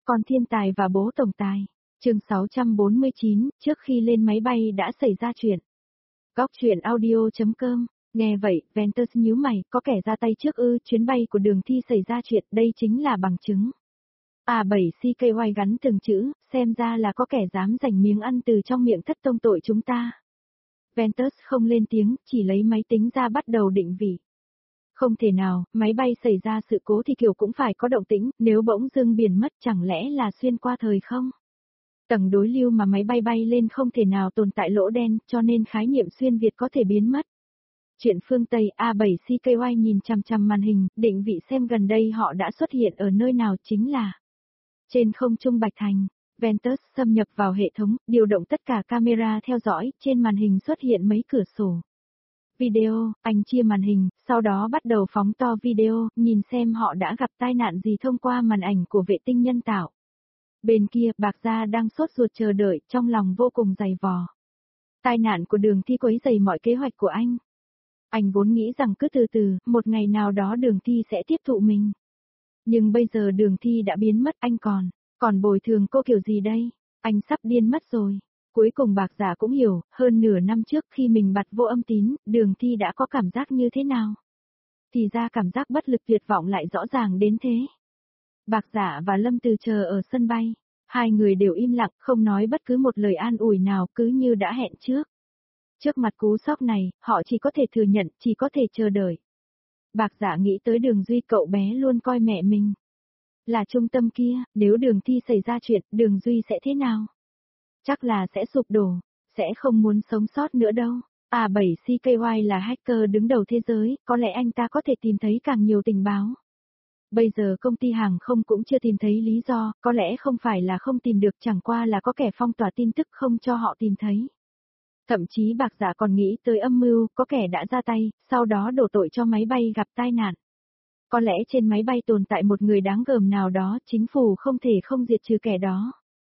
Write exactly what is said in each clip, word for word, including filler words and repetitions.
Con thiên tài và bố tổng tài. Chương sáu trăm bốn mươi chín, trước khi lên máy bay đã xảy ra chuyện. Góc truyện audio chấm com. Nghe vậy, Ventus nhíu mày, có kẻ ra tay trước ư, chuyến bay của Đường Thi xảy ra chuyện, đây chính là bằng chứng. A bảy C K Y gắn từng chữ, xem ra là có kẻ dám giành miếng ăn từ trong miệng thất tông tội chúng ta. Ventus không lên tiếng, chỉ lấy máy tính ra bắt đầu định vị. Không thể nào, máy bay xảy ra sự cố thì kiểu cũng phải có động tĩnh, nếu bỗng dưng biển mất chẳng lẽ là xuyên qua thời không? Tầng đối lưu mà máy bay bay lên không thể nào tồn tại lỗ đen, cho nên khái niệm xuyên Việt có thể biến mất. Chuyện phương Tây A bảy C K Y nhìn chằm chằm màn hình, định vị xem gần đây họ đã xuất hiện ở nơi nào chính là trên không trung Bạch Thành. Ventus xâm nhập vào hệ thống, điều động tất cả camera theo dõi, trên màn hình xuất hiện mấy cửa sổ. Video, anh chia màn hình, sau đó bắt đầu phóng to video, nhìn xem họ đã gặp tai nạn gì thông qua màn ảnh của vệ tinh nhân tạo. Bên kia, Bạc Gia đang sốt ruột chờ đợi, trong lòng vô cùng dày vò. Tai nạn của Đường Thi quấy rầy mọi kế hoạch của anh. Anh vốn nghĩ rằng cứ từ từ, một ngày nào đó Đường Thi sẽ tiếp thụ mình. Nhưng bây giờ Đường Thi đã biến mất, anh còn, còn bồi thường cô kiểu gì đây? Anh sắp điên mất rồi. Cuối cùng Bạc Giả cũng hiểu, hơn nửa năm trước khi mình bật vô âm tín, Đường Thi đã có cảm giác như thế nào. Thì ra cảm giác bất lực tuyệt vọng lại rõ ràng đến thế. Bạc Giả và Lâm Từ chờ ở sân bay. Hai người đều im lặng, không nói bất cứ một lời an ủi nào, cứ như đã hẹn trước. Trước mặt cú sốc này, họ chỉ có thể thừa nhận, chỉ có thể chờ đợi. Bạc Giả nghĩ tới Đường Duy, cậu bé luôn coi mẹ mình là trung tâm kia, nếu Đường Thi xảy ra chuyện, Đường Duy sẽ thế nào? Chắc là sẽ sụp đổ, sẽ không muốn sống sót nữa đâu. A bảy C K Y là hacker đứng đầu thế giới, có lẽ anh ta có thể tìm thấy càng nhiều tình báo. Bây giờ công ty hàng không cũng chưa tìm thấy lý do, có lẽ không phải là không tìm được, chẳng qua là có kẻ phong tỏa tin tức không cho họ tìm thấy. Thậm chí Bạc Giả còn nghĩ tới âm mưu, có kẻ đã ra tay, sau đó đổ tội cho máy bay gặp tai nạn. Có lẽ trên máy bay tồn tại một người đáng gờm nào đó, chính phủ không thể không diệt trừ kẻ đó.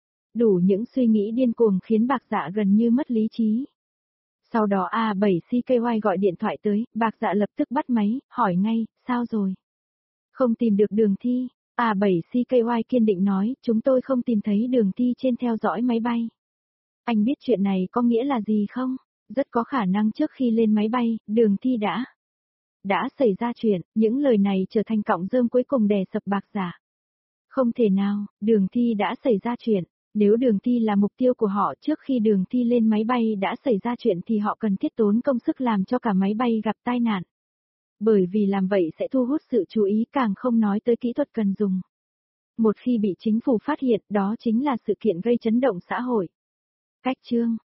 Đủ những suy nghĩ điên cuồng khiến Bạc Dạ gần như mất lý trí. Sau đó A bảy C K Y gọi điện thoại tới, Bạc Dạ lập tức bắt máy, hỏi ngay, sao rồi? Không tìm được Đường Thi. A bảy C K Y kiên định nói, chúng tôi không tìm thấy Đường Thi trên theo dõi máy bay. Anh biết chuyện này có nghĩa là gì không? Rất có khả năng trước khi lên máy bay, Đường Thi đã đã xảy ra chuyện, những lời này trở thành cọng rơm cuối cùng đè sập Bạc Dạ. Không thể nào, Đường Thi đã xảy ra chuyện. Nếu Đường Thi là mục tiêu của họ trước khi Đường Thi lên máy bay đã xảy ra chuyện thì họ cần thiết tốn công sức làm cho cả máy bay gặp tai nạn. Bởi vì làm vậy sẽ thu hút sự chú ý, càng không nói tới kỹ thuật cần dùng. Một khi bị chính phủ phát hiện, đó chính là sự kiện gây chấn động xã hội. Cách chương